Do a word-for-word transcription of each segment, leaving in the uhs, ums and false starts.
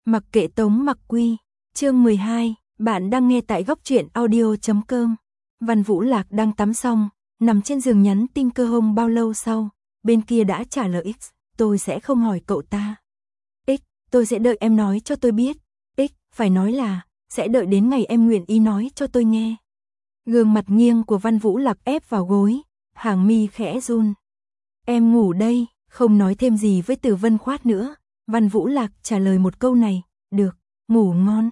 Mặc kệ Tống Mặc Quy, chương mười hai, bạn đang nghe tại góc truyện audio chấm com. Văn Vũ Lạc đang tắm xong, nằm trên giường nhắn tin cơ hông bao lâu sau, bên kia đã trả lời X, tôi sẽ không hỏi cậu ta. X, tôi sẽ đợi em nói cho tôi biết. X, phải nói là, sẽ đợi đến ngày em nguyện ý nói cho tôi nghe. Gương mặt nghiêng của Văn Vũ Lạc ép vào gối, hàng mi khẽ run. Em ngủ đây, không nói thêm gì với Từ Vân Khoát nữa. Văn Vũ Lạc trả lời một câu này, được, ngủ ngon.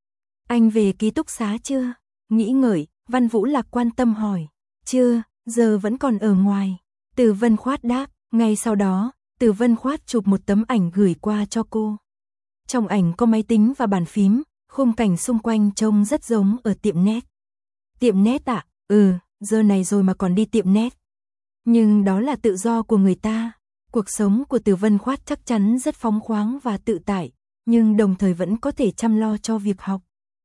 Anh về ký túc xá chưa? Nghĩ ngợi, Văn Vũ Lạc quan tâm hỏi. Chưa, giờ vẫn còn ở ngoài. Từ Vân Khoát đáp, ngay sau đó, Từ Vân Khoát chụp một tấm ảnh gửi qua cho cô. Trong ảnh có máy tính và bàn phím, khung cảnh xung quanh trông rất giống ở tiệm net. Tiệm net ạ? À? Ừ, giờ này rồi mà còn đi tiệm net. Nhưng đó là tự do của người ta. Cuộc sống của Từ Vân Khoát chắc chắn rất phóng khoáng và tự tại, nhưng đồng thời vẫn có thể chăm lo cho việc học.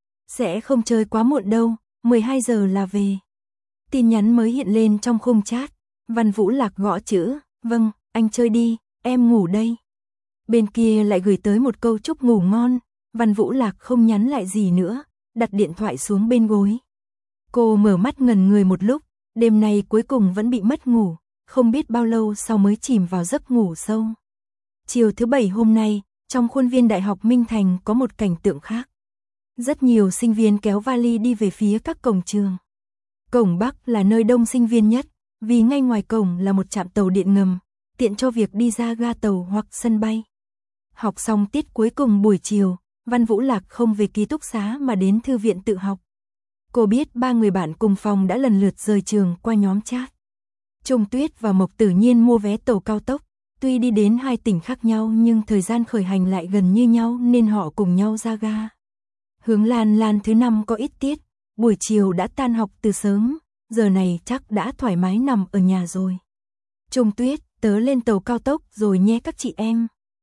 Sẽ không chơi quá muộn đâu, mười hai giờ là về. Tin nhắn mới hiện lên trong khung chat. Văn Vũ Lạc gõ chữ, vâng, anh chơi đi, em ngủ đây. Bên kia lại gửi tới một câu chúc ngủ ngon. Văn Vũ Lạc không nhắn lại gì nữa, đặt điện thoại xuống bên gối. Cô mở mắt ngẩn người một lúc, đêm nay cuối cùng vẫn bị mất ngủ, không biết bao lâu sau mới chìm vào giấc ngủ sâu. Chiều thứ bảy hôm nay, trong khuôn viên Đại học Minh Thành có một cảnh tượng khác. Rất nhiều sinh viên kéo vali đi về phía các cổng trường. Cổng Bắc là nơi đông sinh viên nhất, vì ngay ngoài cổng là một trạm tàu điện ngầm, tiện cho việc đi ra ga tàu hoặc sân bay. Học xong tiết cuối cùng buổi chiều, Văn Vũ Lạc không về ký túc xá mà đến thư viện tự học. Cô biết ba người bạn cùng phòng đã lần lượt rời trường qua nhóm chat. Trung Tuyết và Mộc Tử Nhiên mua vé tàu cao tốc, tuy đi đến hai tỉnh khác nhau nhưng thời gian khởi hành lại gần như nhau nên họ cùng nhau ra ga. Hướng Lan Lan thứ năm có ít tiết, buổi chiều đã tan học từ sớm, giờ này chắc đã thoải mái nằm ở nhà rồi. Trung Tuyết, tớ lên tàu cao tốc rồi nhé các chị em.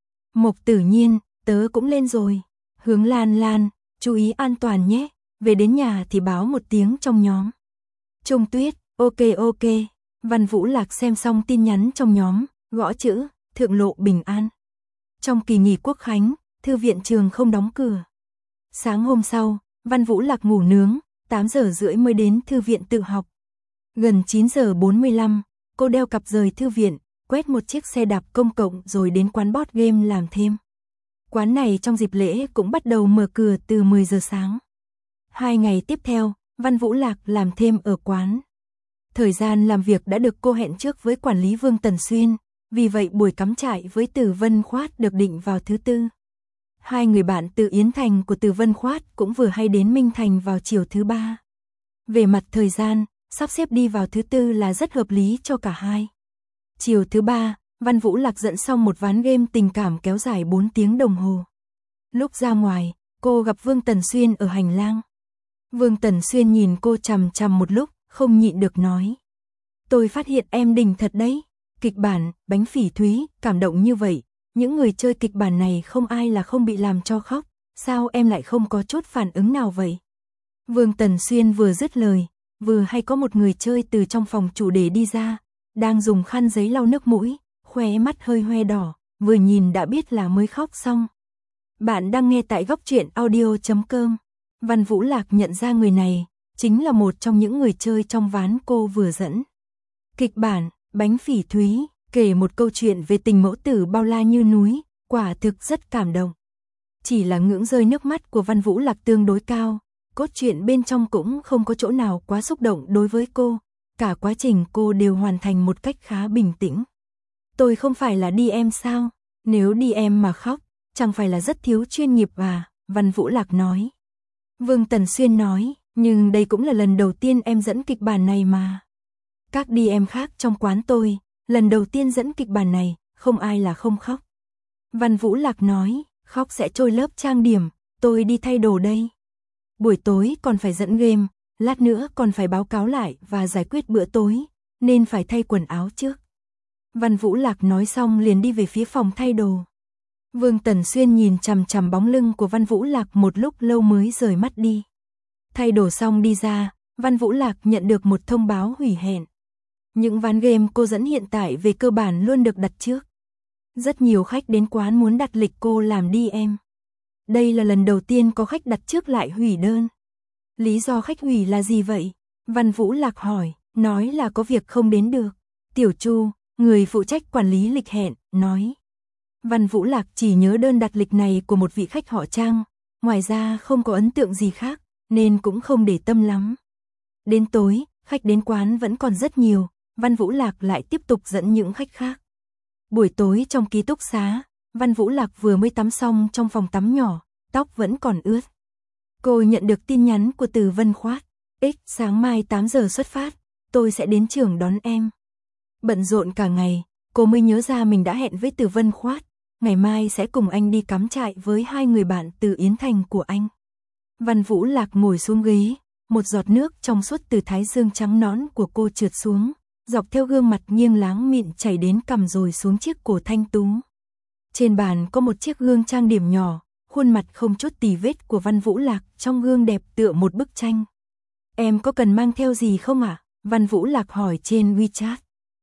Mộc Tử Nhiên, tớ cũng lên rồi. Hướng Lan Lan, chú ý an toàn nhé, về đến nhà thì báo một tiếng trong nhóm. Trung Tuyết, ok ok. Văn Vũ Lạc xem xong tin nhắn trong nhóm, gõ chữ, thượng lộ bình an. Trong kỳ nghỉ quốc khánh, thư viện trường không đóng cửa. Sáng hôm sau, Văn Vũ Lạc ngủ nướng, tám giờ rưỡi mới đến thư viện tự học. Gần chín giờ bốn mươi lăm, cô đeo cặp rời thư viện, quét một chiếc xe đạp công cộng rồi đến quán board game làm thêm. Quán này trong dịp lễ cũng bắt đầu mở cửa từ mười giờ sáng. Hai ngày tiếp theo, Văn Vũ Lạc làm thêm ở quán. Thời gian làm việc đã được cô hẹn trước với quản lý Vương Tần Xuyên, vì vậy buổi cắm trại với Từ Vân Khoát được định vào thứ tư. Hai người bạn từ Yến Thành của Từ Vân Khoát cũng vừa hay đến Minh Thành vào chiều thứ ba. Về mặt thời gian, sắp xếp đi vào thứ tư là rất hợp lý cho cả hai. Chiều thứ ba, Văn Vũ Lạc dẫn xong một ván game tình cảm kéo dài bốn tiếng đồng hồ. Lúc ra ngoài, cô gặp Vương Tần Xuyên ở hành lang. Vương Tần Xuyên nhìn cô chằm chằm một lúc, không nhịn được nói. Tôi phát hiện em đỉnh thật đấy. Kịch bản, bánh phỉ thúy, cảm động như vậy. Những người chơi kịch bản này không ai là không bị làm cho khóc. Sao em lại không có chút phản ứng nào vậy? Vương Tần Xuyên vừa dứt lời, vừa hay có một người chơi từ trong phòng chủ đề đi ra, đang dùng khăn giấy lau nước mũi, khóe mắt hơi hoe đỏ, vừa nhìn đã biết là mới khóc xong. Bạn đang nghe tại góc truyện audio chấm com. Văn Vũ Lạc nhận ra người này chính là một trong những người chơi trong ván cô vừa dẫn. Kịch bản, bánh phỉ thúy, kể một câu chuyện về tình mẫu tử bao la như núi, quả thực rất cảm động. Chỉ là ngưỡng rơi nước mắt của Văn Vũ Lạc tương đối cao, cốt truyện bên trong cũng không có chỗ nào quá xúc động đối với cô, cả quá trình cô đều hoàn thành một cách khá bình tĩnh. Tôi không phải là đi em sao? Nếu đi em mà khóc, chẳng phải là rất thiếu chuyên nghiệp à? Văn Vũ Lạc nói. Vương Tần Xuyên nói, nhưng đây cũng là lần đầu tiên em dẫn kịch bản này mà. Các đi em khác trong quán tôi, lần đầu tiên dẫn kịch bản này, không ai là không khóc. Văn Vũ Lạc nói, khóc sẽ trôi lớp trang điểm, tôi đi thay đồ đây. Buổi tối còn phải dẫn game, lát nữa còn phải báo cáo lại và giải quyết bữa tối, nên phải thay quần áo trước. Văn Vũ Lạc nói xong liền đi về phía phòng thay đồ. Vương Tần Xuyên nhìn chằm chằm bóng lưng của Văn Vũ Lạc một lúc lâu mới rời mắt đi. Thay đồ xong đi ra, Văn Vũ Lạc nhận được một thông báo hủy hẹn. Những ván game cô dẫn hiện tại về cơ bản luôn được đặt trước. Rất nhiều khách đến quán muốn đặt lịch cô làm đi em. đây là lần đầu tiên có khách đặt trước lại hủy đơn. Lý do khách hủy là gì vậy? Văn Vũ Lạc hỏi, nói là có việc không đến được. Tiểu Chu, người phụ trách quản lý lịch hẹn, nói. Văn Vũ Lạc chỉ nhớ đơn đặt lịch này của một vị khách họ Trang, ngoài ra không có ấn tượng gì khác, nên cũng không để tâm lắm. Đến tối, khách đến quán vẫn còn rất nhiều, Văn Vũ Lạc lại tiếp tục dẫn những khách khác. Buổi tối trong ký túc xá, Văn Vũ Lạc vừa mới tắm xong trong phòng tắm nhỏ, tóc vẫn còn ướt. Cô nhận được tin nhắn của Từ Vân Khoát. X, sáng mai tám giờ xuất phát, tôi sẽ đến trường đón em. Bận rộn cả ngày, cô mới nhớ ra mình đã hẹn với Từ Vân Khoát, ngày mai sẽ cùng anh đi cắm trại với hai người bạn từ Yến Thành của anh. Văn Vũ Lạc ngồi xuống ghế, một giọt nước trong suốt từ thái dương trắng nõn của cô trượt xuống, dọc theo gương mặt nghiêng láng mịn chảy đến cằm rồi xuống chiếc cổ thanh tú. Trên bàn có một chiếc gương trang điểm nhỏ, khuôn mặt không chút tì vết của Văn Vũ Lạc trong gương đẹp tựa một bức tranh. Em có cần mang theo gì không ạ? À? Văn Vũ Lạc hỏi trên WeChat.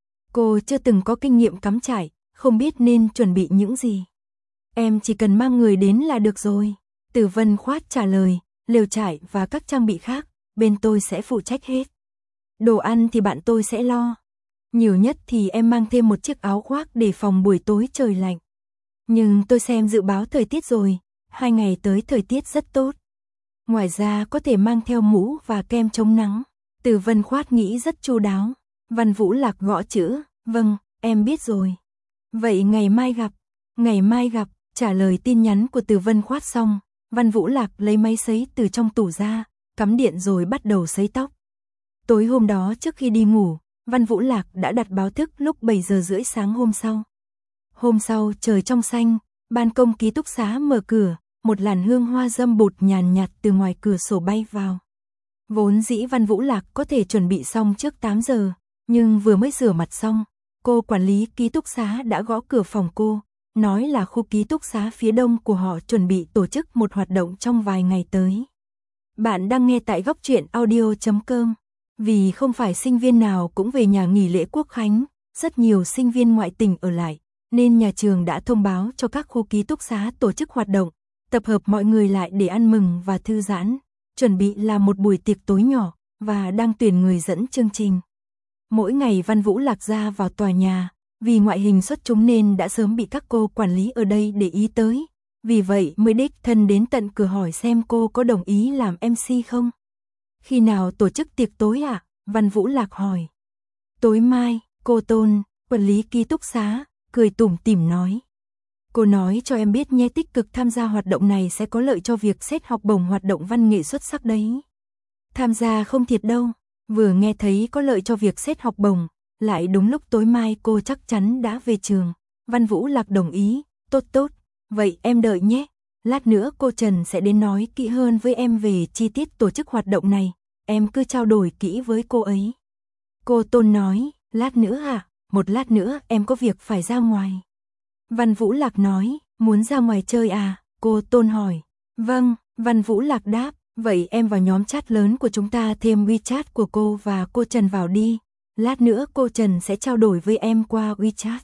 Cô chưa từng có kinh nghiệm cắm trại, không biết nên chuẩn bị những gì. Em chỉ cần mang người đến là được rồi. Từ Vân Khoát trả lời, lều trại và các trang bị khác, bên tôi sẽ phụ trách hết. Đồ ăn thì bạn tôi sẽ lo. Nhiều nhất thì em mang thêm một chiếc áo khoác để phòng buổi tối trời lạnh. Nhưng tôi xem dự báo thời tiết rồi, hai ngày tới thời tiết rất tốt. Ngoài ra có thể mang theo mũ và kem chống nắng. Từ Vân Khoát nghĩ rất chu đáo. Văn Vũ Lạc gõ chữ, vâng, em biết rồi. Vậy ngày mai gặp. Ngày mai gặp, trả lời tin nhắn của Từ Vân Khoát xong, Văn Vũ Lạc lấy máy sấy từ trong tủ ra, cắm điện rồi bắt đầu sấy tóc. Tối hôm đó trước khi đi ngủ, Văn Vũ Lạc đã đặt báo thức lúc bảy giờ rưỡi sáng hôm sau. Hôm sau trời trong xanh, ban công ký túc xá mở cửa, một làn hương hoa dâm bụt nhàn nhạt từ ngoài cửa sổ bay vào. Vốn dĩ Văn Vũ Lạc có thể chuẩn bị xong trước tám giờ, nhưng vừa mới rửa mặt xong, cô quản lý ký túc xá đã gõ cửa phòng cô, nói là khu ký túc xá phía đông của họ chuẩn bị tổ chức một hoạt động trong vài ngày tới. Bạn đang nghe tại góc truyện audio chấm com. Vì không phải sinh viên nào cũng về nhà nghỉ lễ Quốc khánh, rất nhiều sinh viên ngoại tỉnh ở lại, nên nhà trường đã thông báo cho các khu ký túc xá tổ chức hoạt động, tập hợp mọi người lại để ăn mừng và thư giãn, chuẩn bị làm một buổi tiệc tối nhỏ, và đang tuyển người dẫn chương trình. Mỗi ngày Văn Vũ Lạc ra vào tòa nhà, vì ngoại hình xuất chúng nên đã sớm bị các cô quản lý ở đây để ý tới, vì vậy mới đích thân đến tận cửa hỏi xem cô có đồng ý làm em xê không. Khi nào tổ chức tiệc tối ạ? À? Văn Vũ Lạc hỏi. Tối mai, cô Tôn, quản lý ký túc xá, cười tủm tỉm nói. Cô nói cho em biết nhé, tích cực tham gia hoạt động này sẽ có lợi cho việc xét học bổng hoạt động văn nghệ xuất sắc đấy. Tham gia không thiệt đâu, vừa nghe thấy có lợi cho việc xét học bổng, lại đúng lúc tối mai cô chắc chắn đã về trường. Văn Vũ Lạc đồng ý, tốt tốt, vậy em đợi nhé. Lát nữa cô Trần sẽ đến nói kỹ hơn với em về chi tiết tổ chức hoạt động này, em cứ trao đổi kỹ với cô ấy. Cô Tôn nói, lát nữa à, một lát nữa em có việc phải ra ngoài. Văn Vũ Lạc nói, muốn ra ngoài chơi à, cô Tôn hỏi. Vâng, Văn Vũ Lạc đáp, vậy em vào nhóm chat lớn của chúng ta thêm WeChat của cô và cô Trần vào đi, lát nữa cô Trần sẽ trao đổi với em qua WeChat.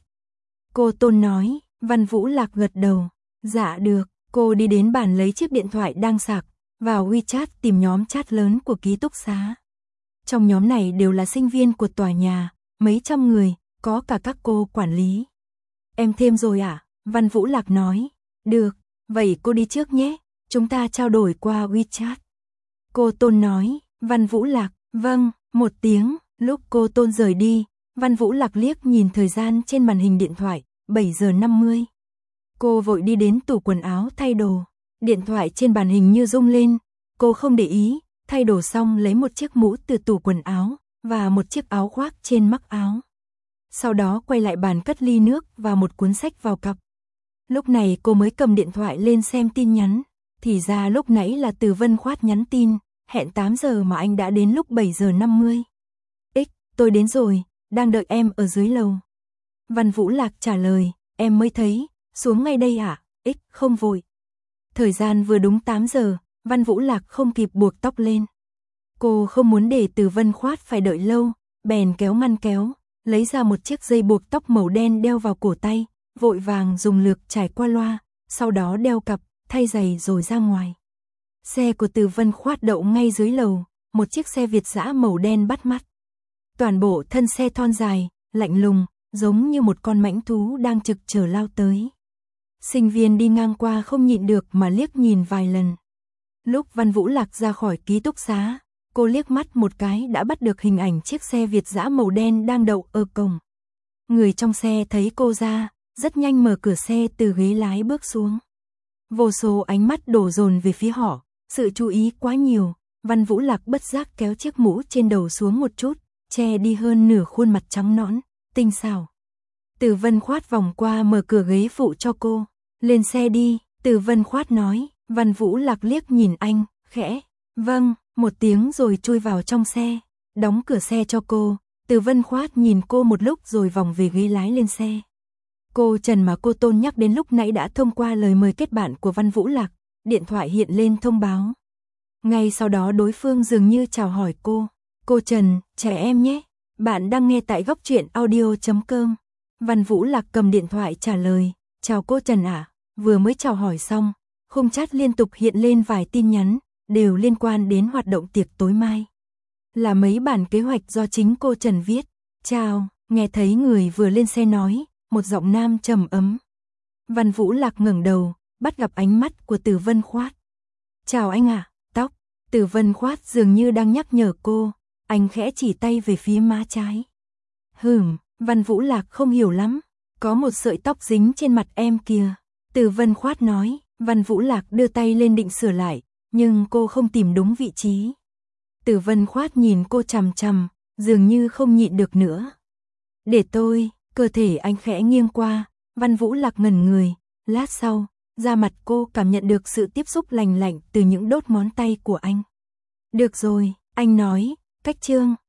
Cô Tôn nói, Văn Vũ Lạc gật đầu, dạ được. Cô đi đến bàn lấy chiếc điện thoại đang sạc, vào WeChat tìm nhóm chat lớn của ký túc xá. Trong nhóm này đều là sinh viên của tòa nhà, mấy trăm người, có cả các cô quản lý. Em thêm rồi à? Văn Vũ Lạc nói. Được, vậy cô đi trước nhé, chúng ta trao đổi qua WeChat. Cô Tôn nói, Văn Vũ Lạc, vâng, một tiếng, lúc cô Tôn rời đi, Văn Vũ Lạc liếc nhìn thời gian trên màn hình điện thoại, bảy giờ năm mươi. Cô vội đi đến tủ quần áo thay đồ, điện thoại trên màn hình như rung lên, cô không để ý, thay đồ xong lấy một chiếc mũ từ tủ quần áo, và một chiếc áo khoác trên mắc áo. Sau đó quay lại bàn cất ly nước và một cuốn sách vào cặp. Lúc này cô mới cầm điện thoại lên xem tin nhắn, thì ra lúc nãy là Từ Vân Khoát nhắn tin, hẹn tám giờ mà anh đã đến lúc bảy giờ năm mươi. X, tôi đến rồi, đang đợi em ở dưới lầu. Văn Vũ Lạc trả lời, em mới thấy. Xuống ngay đây à? X, không vội. Thời gian vừa đúng tám giờ, Văn Vũ Lạc không kịp buộc tóc lên. Cô không muốn để Từ Vân Khoát phải đợi lâu, bèn kéo ngăn kéo, lấy ra một chiếc dây buộc tóc màu đen đeo vào cổ tay, vội vàng dùng lược trải qua loa, sau đó đeo cặp, thay giày rồi ra ngoài. Xe của Từ Vân Khoát đậu ngay dưới lầu, một chiếc xe Việt dã màu đen bắt mắt. Toàn bộ thân xe thon dài, lạnh lùng, giống như một con mãnh thú đang trực chờ lao tới. Sinh viên đi ngang qua không nhịn được mà liếc nhìn vài lần. Lúc Văn Vũ Lạc ra khỏi ký túc xá, cô liếc mắt một cái đã bắt được hình ảnh chiếc xe Việt dã màu đen đang đậu ở cổng. Người trong xe thấy cô ra, rất nhanh mở cửa xe từ ghế lái bước xuống. Vô số ánh mắt đổ dồn về phía họ, sự chú ý quá nhiều, Văn Vũ Lạc bất giác kéo chiếc mũ trên đầu xuống một chút, che đi hơn nửa khuôn mặt trắng nõn, tinh xảo. Từ Vân Khoát vòng qua mở cửa ghế phụ cho cô, lên xe đi, Từ Vân Khoát nói. Văn Vũ Lạc liếc nhìn anh, khẽ, vâng, một tiếng rồi chui vào trong xe, đóng cửa xe cho cô. Từ Vân Khoát nhìn cô một lúc rồi vòng về ghế lái lên xe. Cô Trần mà cô Tôn nhắc đến lúc nãy đã thông qua lời mời kết bạn của Văn Vũ Lạc, điện thoại hiện lên thông báo. Ngay sau đó đối phương dường như chào hỏi cô, cô Trần, trẻ em nhé, bạn đang nghe tại góc truyện audio chấm com. Văn Vũ Lạc cầm điện thoại trả lời, chào cô Trần ạ, vừa mới chào hỏi xong. Khung chat liên tục hiện lên vài tin nhắn, đều liên quan đến hoạt động tiệc tối mai. Là mấy bản kế hoạch do chính cô Trần viết. Chào, nghe thấy người vừa lên xe nói, một giọng nam trầm ấm. Văn Vũ Lạc ngẩng đầu, bắt gặp ánh mắt của Từ Vân Khoát. Chào anh ạ, à, tóc. Từ Vân Khoát dường như đang nhắc nhở cô, anh khẽ chỉ tay về phía má trái. Hừm, Văn Vũ Lạc không hiểu lắm, có một sợi tóc dính trên mặt em kìa. Từ Vân Khoát nói. Văn Vũ Lạc đưa tay lên định sửa lại, nhưng cô không tìm đúng vị trí. Từ Vân Khoát nhìn cô chằm chằm, dường như không nhịn được nữa. Để tôi, cơ thể anh khẽ nghiêng qua, Văn Vũ Lạc ngẩn người, lát sau, da mặt cô cảm nhận được sự tiếp xúc lành lạnh từ những đốt ngón tay của anh. Được rồi, anh nói, cách chương.